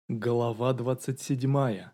Глава 27.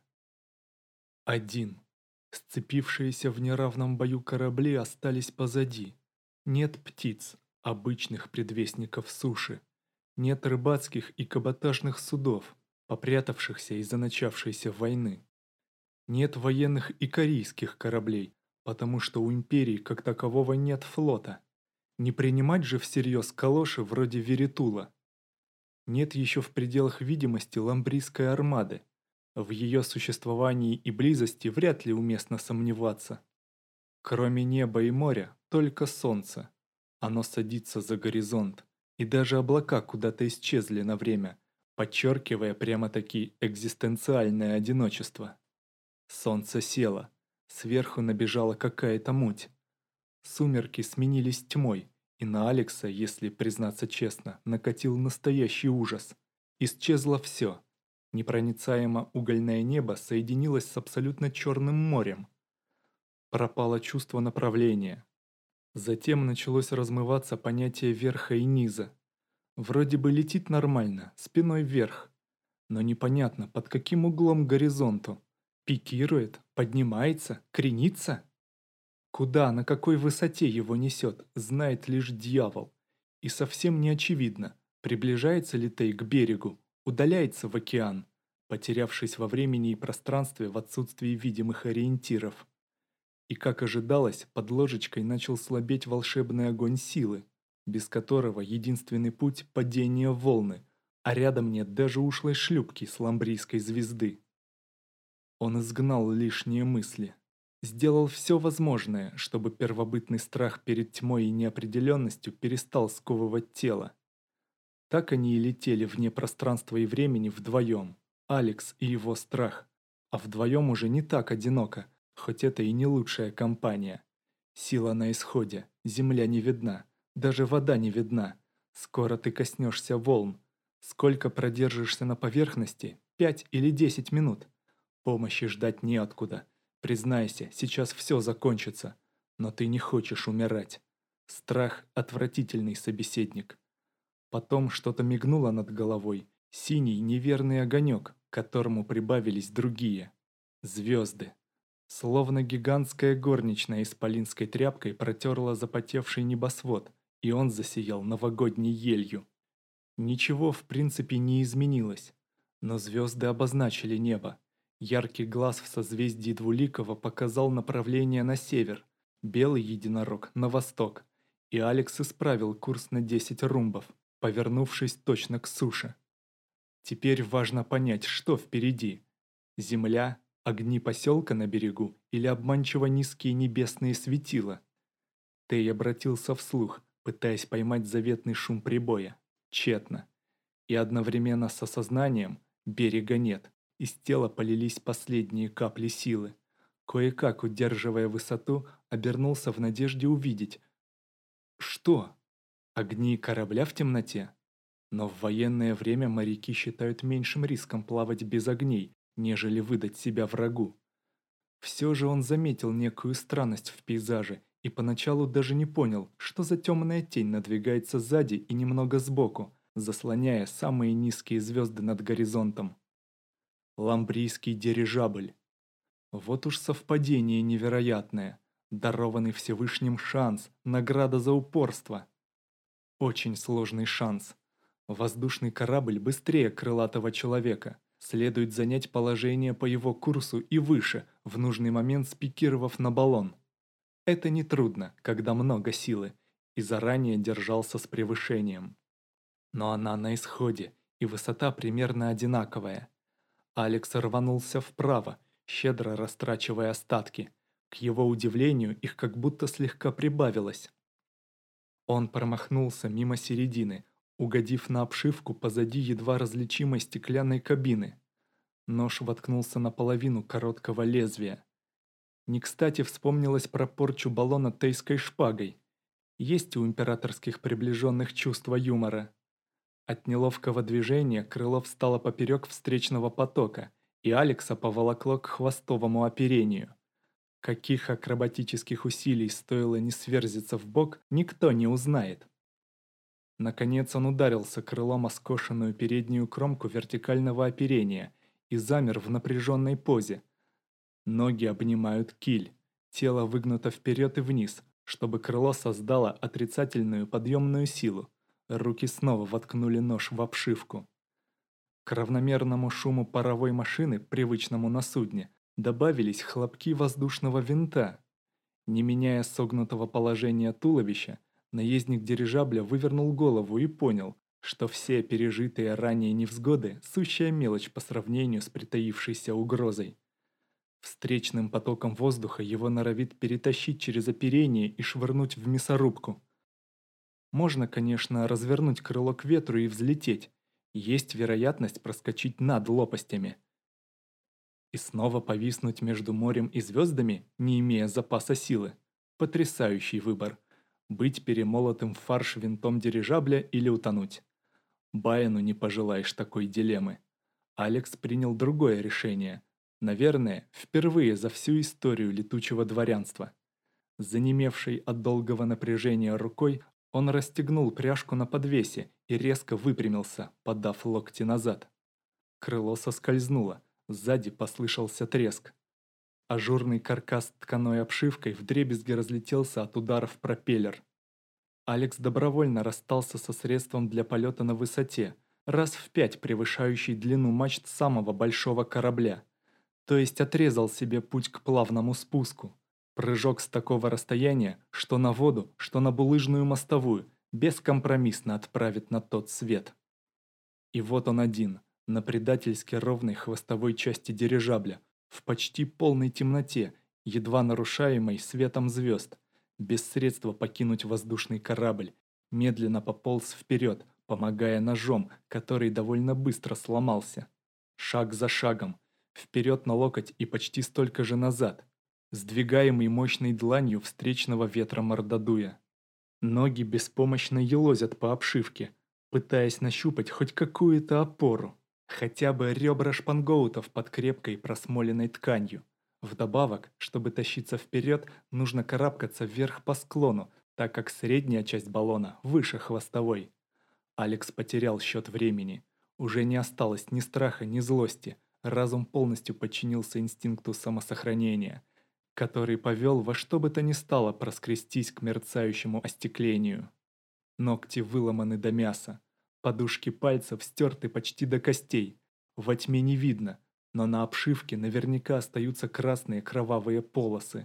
1. Сцепившиеся в неравном бою корабли остались позади. Нет птиц, обычных предвестников суши. Нет рыбацких и каботажных судов, попрятавшихся из-за начавшейся войны. Нет военных и корейских кораблей, потому что у империи как такового нет флота. Не принимать же всерьез калоши вроде Веритула. Нет еще в пределах видимости ламбрийской армады. В ее существовании и близости вряд ли уместно сомневаться. Кроме неба и моря, только солнце. Оно садится за горизонт, и даже облака куда-то исчезли на время, подчеркивая прямо-таки экзистенциальное одиночество. Солнце село, сверху набежала какая-то муть. Сумерки сменились тьмой, и на Алекса, если признаться честно, накатил настоящий ужас. Исчезло все. Непроницаемо угольное небо соединилось с абсолютно черным морем. Пропало чувство направления. Затем началось размываться понятие верха и низа. Вроде бы летит нормально, спиной вверх. Но непонятно, под каким углом к горизонту. Пикирует, поднимается, кренится? Куда, на какой высоте его несет, знает лишь дьявол. И совсем не очевидно, приближается ли Тей к берегу, удаляется в океан, потерявшись во времени и пространстве в отсутствии видимых ориентиров. И, как ожидалось, под ложечкой начал слабеть волшебный огонь силы, без которого единственный путь – падение в волны, а рядом нет даже ушлой шлюпки с ламбрийской звезды. Он изгнал лишние мысли. Сделал все возможное, чтобы первобытный страх перед тьмой и неопределенностью перестал сковывать тело. Так они и летели вне пространства и времени вдвоем, Алекс и его страх. А вдвоем уже не так одиноко, хоть это и не лучшая компания. Сила на исходе, земля не видна, даже вода не видна. Скоро ты коснешься волн. Сколько продержишься на поверхности? 5 или 10 минут. Помощи ждать неоткуда. Признайся, сейчас все закончится. Но ты не хочешь умирать. Страх – отвратительный собеседник. Потом что-то мигнуло над головой. Синий неверный огонек, к которому прибавились другие. Звезды. Словно гигантская горничная исполинской тряпкой протерла запотевший небосвод, и он засиял новогодней елью. Ничего в принципе не изменилось, но звезды обозначили небо. Яркий глаз в созвездии Двуликого показал направление на север, белый единорог на восток, и Алекс исправил курс на 10 румбов, повернувшись точно к суше. Теперь важно понять, что впереди. Земля, огни поселка на берегу или обманчиво низкие небесные светила. Тей обратился вслух, пытаясь поймать заветный шум прибоя. Тщетно. И одновременно с осознанием берега нет. Из тела полились последние капли силы. Кое-как, удерживая высоту, обернулся в надежде увидеть. Что? Огни корабля в темноте? Но в военное время моряки считают меньшим риском плавать без огней, нежели выдать себя врагу. Все же он заметил некую странность в пейзаже и поначалу даже не понял, что за темная тень надвигается сзади и немного сбоку, заслоняя самые низкие звезды над горизонтом. Ламбрийский дирижабль. Вот уж совпадение невероятное. Дарованный Всевышним шанс, награда за упорство. Очень сложный шанс. Воздушный корабль быстрее крылатого человека. Следует занять положение по его курсу и выше, в нужный момент спикировав на баллон. Это нетрудно, когда много силы, и заранее держался с превышением. Но она на исходе, и высота примерно одинаковая. Алекс рванулся вправо, щедро растрачивая остатки. К его удивлению, их как будто слегка прибавилось. Он промахнулся мимо середины, угодив на обшивку позади едва различимой стеклянной кабины. Нож воткнулся наполовину короткого лезвия. Не кстати вспомнилось про порчу баллона тейской шпагой. Есть у императорских приближенных чувство юмора. От неловкого движения крыло встало поперек встречного потока, и Алекса поволокло к хвостовому оперению. Каких акробатических усилий стоило не сверзиться в бок, никто не узнает. Наконец он ударился крылом о скошенную переднюю кромку вертикального оперения и замер в напряженной позе. Ноги обнимают киль, тело выгнуто вперед и вниз, чтобы крыло создало отрицательную подъемную силу. Руки снова воткнули нож в обшивку. К равномерному шуму паровой машины, привычному на судне, добавились хлопки воздушного винта. Не меняя согнутого положения туловища, наездник дирижабля вывернул голову и понял, что все пережитые ранее невзгоды – сущая мелочь по сравнению с притаившейся угрозой. Встречным потоком воздуха его норовит перетащить через оперение и швырнуть в мясорубку. Можно, конечно, развернуть крыло к ветру и взлететь. Есть вероятность проскочить над лопастями. И снова повиснуть между морем и звездами, не имея запаса силы. Потрясающий выбор. Быть перемолотым в фарш винтом дирижабля или утонуть. Байену не пожелаешь такой дилеммы. Алекс принял другое решение. Наверное, впервые за всю историю летучего дворянства. Занемевшей от долгого напряжения рукой, он расстегнул пряжку на подвесе и резко выпрямился, подав локти назад. Крыло соскользнуло, сзади послышался треск. Ажурный каркас с тканой обшивкой вдребезги разлетелся от удара в пропеллер. Алекс добровольно расстался со средством для полета на высоте, раз в 5 превышающей длину мачт самого большого корабля. То есть отрезал себе путь к плавному спуску. Прыжок с такого расстояния, что на воду, что на булыжную мостовую, бескомпромиссно отправит на тот свет. И вот он один, на предательски ровной хвостовой части дирижабля, в почти полной темноте, едва нарушаемой светом звезд, без средства покинуть воздушный корабль, медленно пополз вперед, помогая ножом, который довольно быстро сломался. Шаг за шагом, вперед на локоть и почти столько же назад, сдвигаемый мощной дланью встречного ветра мордодуя. Ноги беспомощно елозят по обшивке, пытаясь нащупать хоть какую-то опору, хотя бы ребра шпангоутов под крепкой просмоленной тканью. Вдобавок, чтобы тащиться вперед, нужно карабкаться вверх по склону, так как средняя часть баллона выше хвостовой. Алекс потерял счет времени. Уже не осталось ни страха, ни злости. Разум полностью подчинился инстинкту самосохранения, который повел во что бы то ни стало проскрестись к мерцающему остеклению. Ногти выломаны до мяса, подушки пальцев стерты почти до костей. Во тьме не видно, но на обшивке наверняка остаются красные кровавые полосы.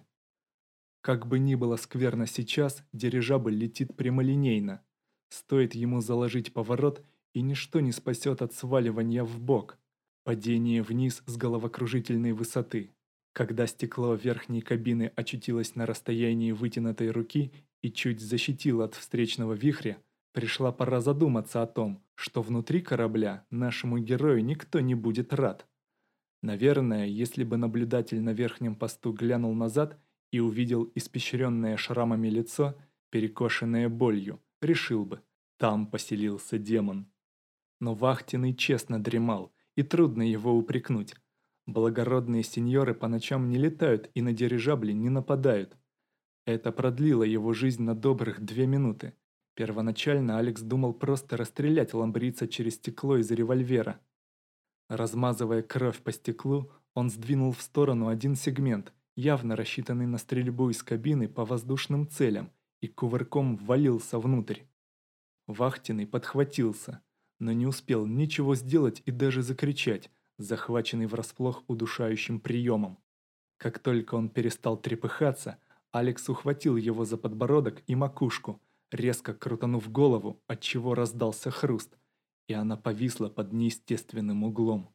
Как бы ни было скверно сейчас, дирижабль летит прямолинейно. Стоит ему заложить поворот, и ничто не спасет от сваливания в бок. Падение вниз с головокружительной высоты. Когда стекло верхней кабины очутилось на расстоянии вытянутой руки и чуть защитило от встречного вихря, пришла пора задуматься о том, что внутри корабля нашему герою никто не будет рад. Наверное, если бы наблюдатель на верхнем посту глянул назад и увидел испещренное шрамами лицо, перекошенное болью, решил бы, там поселился демон. Но вахтенный честно дремал, и трудно его упрекнуть. Благородные сеньоры по ночам не летают и на дирижабли не нападают. Это продлило его жизнь на добрых 2 минуты. Первоначально Алекс думал просто расстрелять ламбрийца через стекло из револьвера. Размазывая кровь по стеклу, он сдвинул в сторону один сегмент, явно рассчитанный на стрельбу из кабины по воздушным целям, и кувырком ввалился внутрь. Вахтенный подхватился, но не успел ничего сделать и даже закричать, захваченный врасплох удушающим приемом. Как только он перестал трепыхаться, Алекс ухватил его за подбородок и макушку, резко крутанув голову, отчего раздался хруст, и она повисла под неестественным углом.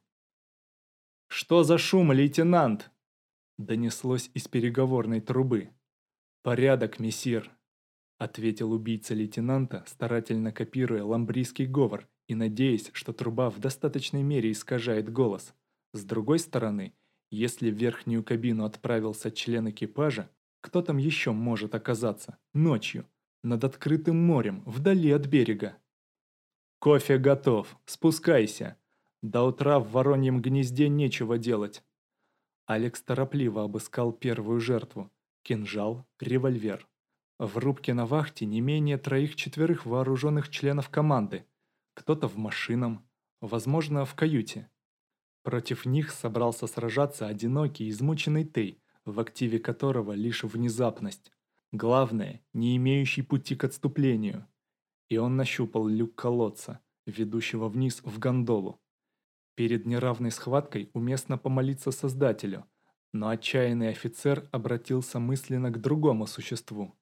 «Что за шум, лейтенант?» – донеслось из переговорной трубы. «Порядок, мессир», – ответил убийца лейтенанта, старательно копируя ламбрийский говор и надеясь, что труба в достаточной мере искажает голос. С другой стороны, если в верхнюю кабину отправился член экипажа, кто там еще может оказаться ночью, над открытым морем, вдали от берега? «Кофе готов, спускайся. До утра в вороньем гнезде нечего делать». Алекс торопливо обыскал первую жертву – кинжал, револьвер. В рубке на вахте не менее 3-4 вооруженных членов команды. Кто-то в машинном, возможно, в каюте. Против них собрался сражаться одинокий, измученный Тей, в активе которого лишь внезапность. Главное, не имеющий пути к отступлению. И он нащупал люк колодца, ведущего вниз в гондолу. Перед неравной схваткой уместно помолиться Создателю, но отчаянный офицер обратился мысленно к другому существу.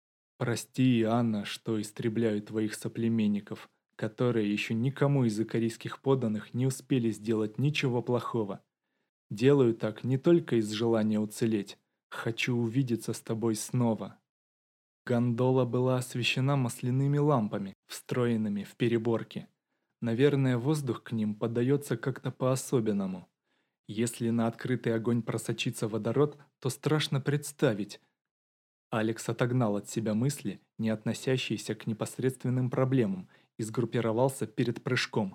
«Прости, Анна, что истребляю твоих соплеменников, которые еще никому из икарийских подданных не успели сделать ничего плохого. Делаю так не только из желания уцелеть, хочу увидеться с тобой снова». Гондола была освещена масляными лампами, встроенными в переборки. Наверное, воздух к ним подается как-то по-особенному. Если на открытый огонь просочится водород, то страшно представить. Алекс отогнал от себя мысли, не относящиеся к непосредственным проблемам, и сгруппировался перед прыжком.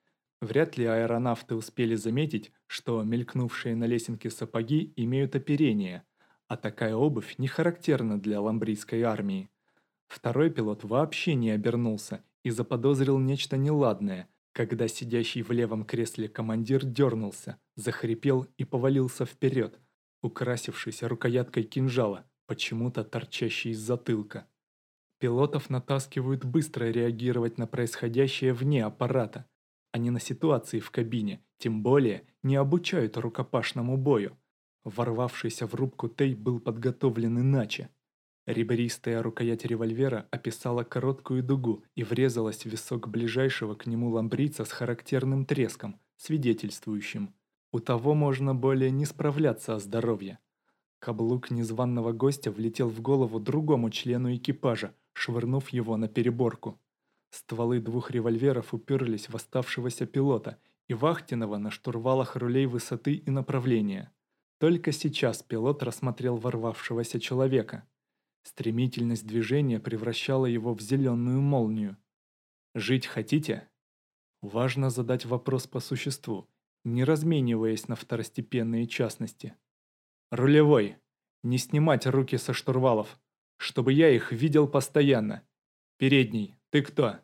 Вряд ли аэронавты успели заметить, что мелькнувшие на лесенке сапоги имеют оперение, а такая обувь не характерна для ламбрийской армии. Второй пилот вообще не обернулся и заподозрил нечто неладное, когда сидящий в левом кресле командир дернулся, захрипел и повалился вперед, украсившийся рукояткой кинжала, почему-то торчащей из затылка. Пилотов натаскивают быстро реагировать на происходящее вне аппарата, а не на ситуации в кабине, тем более не обучают рукопашному бою. Ворвавшийся в рубку Тей был подготовлен иначе. Ребристая рукоять револьвера описала короткую дугу и врезалась в висок ближайшего к нему ламбрийца с характерным треском, свидетельствующим. У того можно более не справляться о здоровье. Каблук незваного гостя влетел в голову другому члену экипажа, швырнув его на переборку. Стволы 2 револьверов уперлись в оставшегося пилота и вахтенного на штурвалах рулей высоты и направления. Только сейчас пилот рассмотрел ворвавшегося человека. Стремительность движения превращала его в зеленую молнию. «Жить хотите?» Важно задать вопрос по существу, не размениваясь на второстепенные частности. «Рулевой! Не снимать руки со штурвалов, чтобы я их видел постоянно! Передний, ты кто?»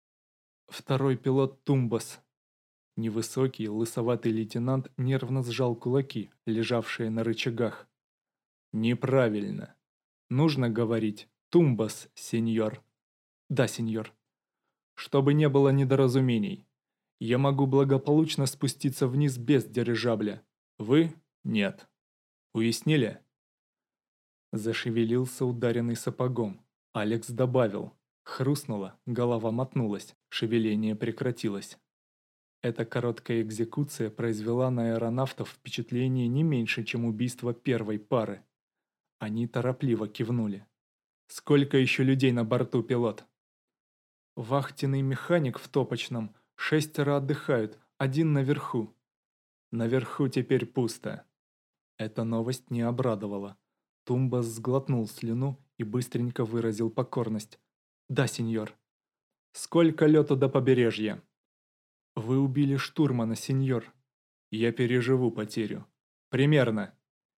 Второй пилот Тумбас. Невысокий, лысоватый лейтенант нервно сжал кулаки, лежавшие на рычагах. «Неправильно. Нужно говорить «Тумбас, сеньор». «Да, сеньор». «Чтобы не было недоразумений. Я могу благополучно спуститься вниз без дирижабля. Вы – нет. Уяснили?» Зашевелился ударенный сапогом. Алекс добавил. Хрустнуло, голова мотнулась, шевеление прекратилось. Эта короткая экзекуция произвела на аэронавтов впечатление не меньше, чем убийство первой пары. Они торопливо кивнули. «Сколько еще людей на борту, пилот?» «Вахтенный механик в топочном. 6 отдыхают, 1 наверху». «Наверху теперь пусто». Эта новость не обрадовала. Тумбас сглотнул слюну и быстренько выразил покорность. «Да, сеньор». «Сколько лету до побережья?» «Вы убили штурмана, сеньор». «Я переживу потерю». «Примерно».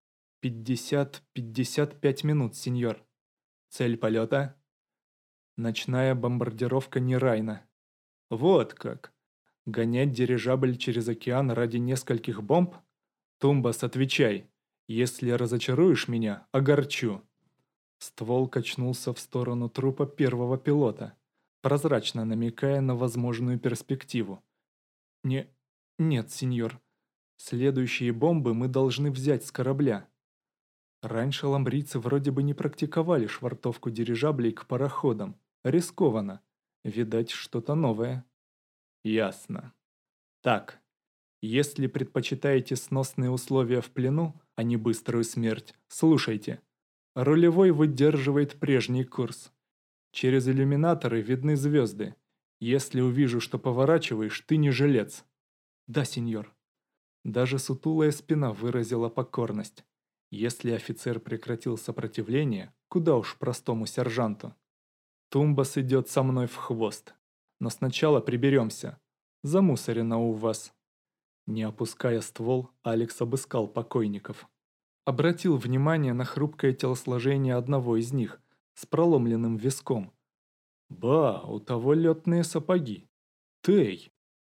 50-55 минут, сеньор. Цель полета? Ночная бомбардировка Нирайна. Вот как. Гонять дирижабль через океан ради нескольких бомб? Тумбас, отвечай. Если разочаруешь меня, огорчу. Ствол качнулся в сторону трупа первого пилота, прозрачно намекая на возможную перспективу. Не... Нет, сеньор. Следующие бомбы мы должны взять с корабля. Раньше ламбрийцы вроде бы не практиковали швартовку дирижаблей к пароходам. Рискованно. Видать, что-то новое. Ясно. Так, если предпочитаете сносные условия в плену, а не быструю смерть, слушайте. Рулевой выдерживает прежний курс. Через иллюминаторы видны звезды. Если увижу, что поворачиваешь, ты не жилец. Да, сеньор. Даже сутулая спина выразила покорность. Если офицер прекратил сопротивление, куда уж простому сержанту. Тумбас идет со мной в хвост. Но сначала приберемся. Замусорено у вас. Не опуская ствол, Алекс обыскал покойников. Обратил внимание на хрупкое телосложение одного из них, с проломленным виском. Ба, у того летные сапоги. Тей!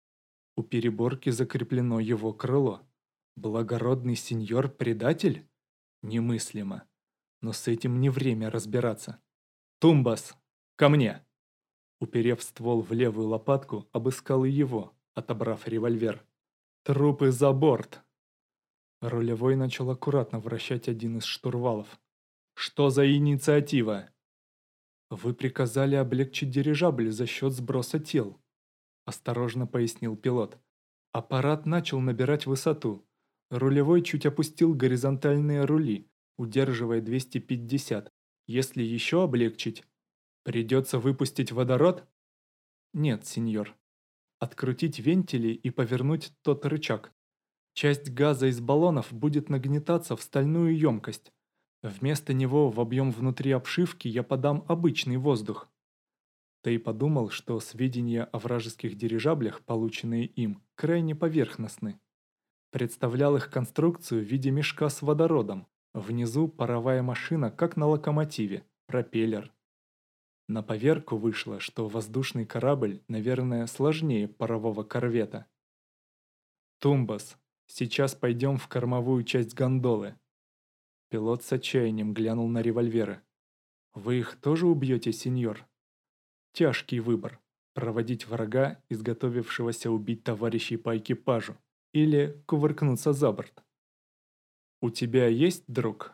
У переборки закреплено его крыло. Благородный сеньор-предатель? Немыслимо. Но с этим не время разбираться. «Тумбас! Ко мне!» Уперев ствол в левую лопатку, обыскал и его, отобрав револьвер. «Трупы за борт!» Рулевой начал аккуратно вращать один из штурвалов. «Что за инициатива?» «Вы приказали облегчить дирижабль за счет сброса тел», – осторожно пояснил пилот. Аппарат начал набирать высоту. Рулевой чуть опустил горизонтальные рули, удерживая 250. Если еще облегчить, придется выпустить водород? Нет, сеньор. Открутить вентили и повернуть тот рычаг. Часть газа из баллонов будет нагнетаться в стальную емкость. Вместо него в объем внутри обшивки я подам обычный воздух. Тей подумал, что сведения о вражеских дирижаблях, полученные им, крайне поверхностны. Представлял их конструкцию в виде мешка с водородом. Внизу паровая машина, как на локомотиве, пропеллер. На поверку вышло, что воздушный корабль, наверное, сложнее парового корвета. «Тумбас, сейчас пойдем в кормовую часть гондолы». Пилот с отчаянием глянул на револьверы. «Вы их тоже убьете, сеньор?» Тяжкий выбор – проводить врага, изготовившегося убить товарищей по экипажу, или кувыркнуться за борт. «У тебя есть друг?»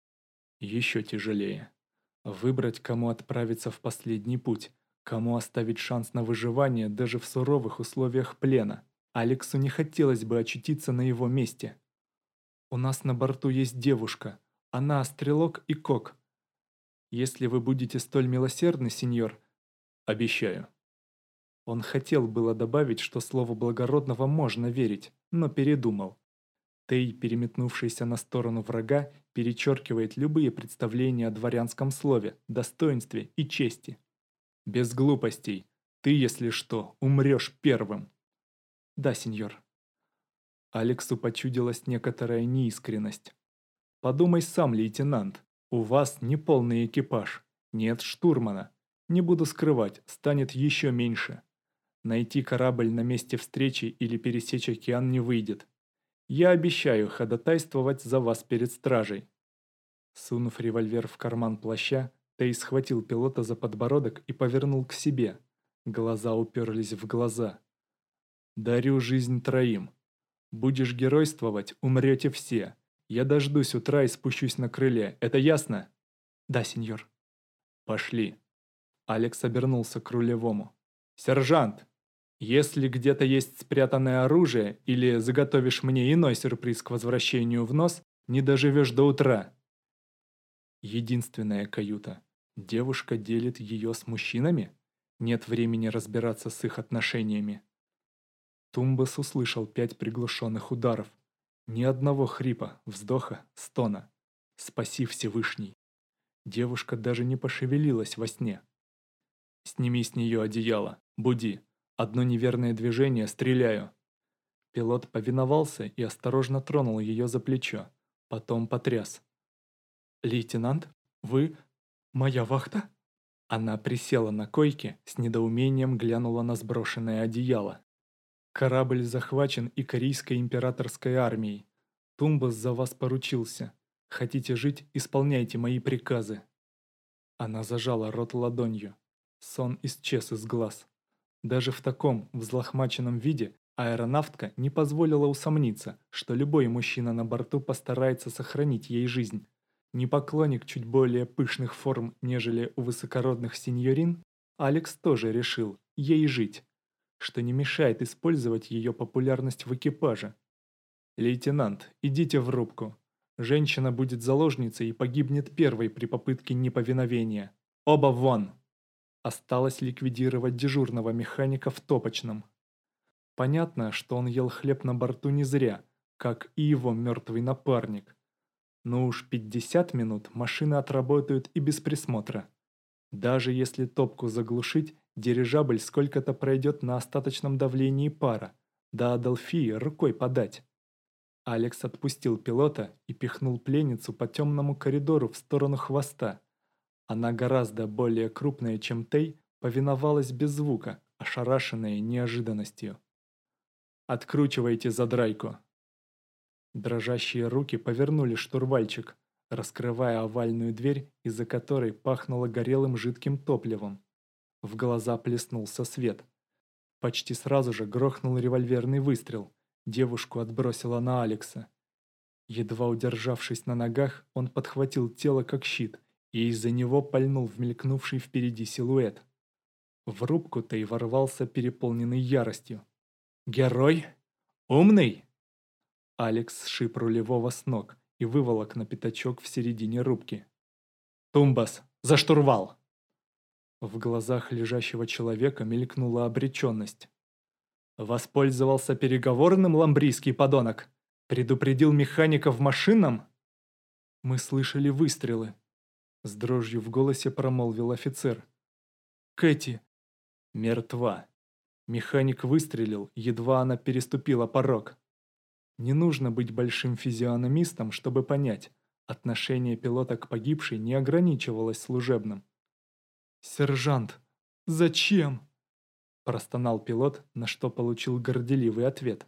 Еще тяжелее. Выбрать, кому отправиться в последний путь, кому оставить шанс на выживание даже в суровых условиях плена. Алексу не хотелось бы очутиться на его месте. «У нас на борту есть девушка. Она стрелок и кок. Если вы будете столь милосердны, сеньор, обещаю». Он хотел было добавить, что слову благородного можно верить, но передумал. Тей, переметнувшийся на сторону врага, перечеркивает любые представления о дворянском слове, достоинстве и чести. «Без глупостей. Ты, если что, умрешь первым». «Да, сеньор». Алексу почудилась некоторая неискренность. «Подумай сам, лейтенант. У вас не полный экипаж. Нет штурмана. Не буду скрывать, станет еще меньше. Найти корабль на месте встречи или пересечь океан не выйдет. Я обещаю ходатайствовать за вас перед стражей». Сунув револьвер в карман плаща, Тей схватил пилота за подбородок и повернул к себе. Глаза уперлись в глаза. «Дарю жизнь троим. Будешь геройствовать, умрете все. Я дождусь утра и спущусь на крыле. Это ясно?» «Да, сеньор». «Пошли». Алекс обернулся к рулевому. «Сержант, если где-то есть спрятанное оружие или заготовишь мне иной сюрприз к возвращению в нос, не доживешь до утра». Единственная каюта. Девушка делит ее с мужчинами? Нет времени разбираться с их отношениями. Тумбас услышал 5 приглушенных ударов. Ни одного хрипа, вздоха, стона. Спаси Всевышний. Девушка даже не пошевелилась во сне. «Сними с нее одеяло. Буди. Одно неверное движение, стреляю». Пилот повиновался и осторожно тронул ее за плечо. Потом потряс. «Лейтенант, вы... моя вахта?» Она присела на койке, с недоумением глянула на сброшенное одеяло. «Корабль захвачен и корейской императорской армией. Тумбас за вас поручился. Хотите жить, исполняйте мои приказы». Она зажала рот ладонью. Сон исчез из глаз. Даже в таком взлохмаченном виде аэронавтка не позволила усомниться, что любой мужчина на борту постарается сохранить ей жизнь. Не поклонник чуть более пышных форм, нежели у высокородных сеньорин, Алекс тоже решил ей жить, что не мешает использовать ее популярность в экипаже. «Лейтенант, идите в рубку. Женщина будет заложницей и погибнет первой при попытке неповиновения. Оба вон!» Осталось ликвидировать дежурного механика в топочном. Понятно, что он ел хлеб на борту не зря, как и его мертвый напарник. Но уж 50 минут машины отработают и без присмотра. Даже если топку заглушить, дирижабль сколько-то пройдет на остаточном давлении пара. До Адолфии рукой подать. Алекс отпустил пилота и пихнул пленницу по темному коридору в сторону хвоста. Она гораздо более крупная, чем Тей, повиновалась без звука, ошарашенная неожиданностью. «Откручивайте задрайку!» Дрожащие руки повернули штурвальчик, раскрывая овальную дверь, из-за которой пахнуло горелым жидким топливом. В глаза плеснулся свет. Почти сразу же грохнул револьверный выстрел. Девушку отбросило на Алекса. Едва удержавшись на ногах, он подхватил тело как щит и из-за него пальнул в мелькнувший впереди силуэт. В рубку-то и ворвался переполненный яростью. «Герой? Умный?» Алекс сшиб рулевого с ног и выволок на пятачок в середине рубки. «Тумбас, за штурвал!» В глазах лежащего человека мелькнула обреченность. «Воспользовался переговорным ламбрийский подонок? Предупредил механика в машинном?» «Мы слышали выстрелы», — с дрожью в голосе промолвил офицер. «Кэти мертва. Механик выстрелил, едва она переступила порог». Не нужно быть большим физиономистом, чтобы понять, отношение пилота к погибшей не ограничивалось служебным. «Сержант, зачем?» – простонал пилот, на что получил горделивый ответ.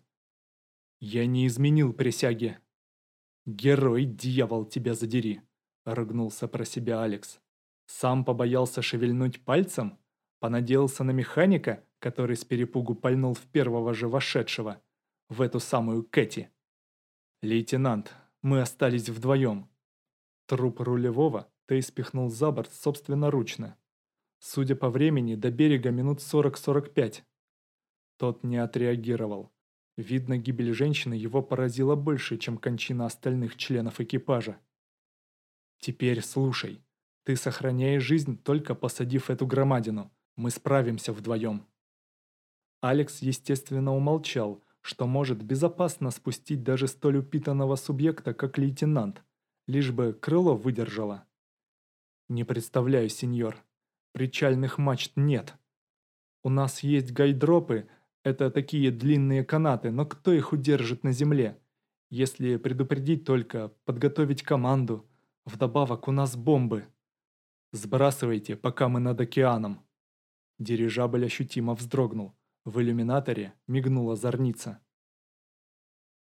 «Я не изменил присяге». «Герой, дьявол, тебя задери!» – ругнулся про себя Алекс. «Сам побоялся шевельнуть пальцем? Понадеялся на механика, который с перепугу пальнул в первого же вошедшего, в эту самую Кэти?» «Лейтенант, мы остались вдвоем». Труп рулевого Тей спихнул за борт собственноручно. Судя по времени, до берега минут 40-45. Тот не отреагировал. Видно, гибель женщины его поразила больше, чем кончина остальных членов экипажа. «Теперь слушай. Ты сохраняешь жизнь, только посадив эту громадину. Мы справимся вдвоем». Алекс, естественно, умолчал, что может безопасно спустить даже столь упитанного субъекта, как лейтенант, лишь бы крыло выдержало. «Не представляю, сеньор. Причальных мачт нет. У нас есть гайдропы, это такие длинные канаты, но кто их удержит на земле? Если предупредить только, подготовить команду. Вдобавок у нас бомбы. Сбрасывайте, пока мы над океаном». Дирижабль ощутимо вздрогнул. В иллюминаторе мигнула зорница.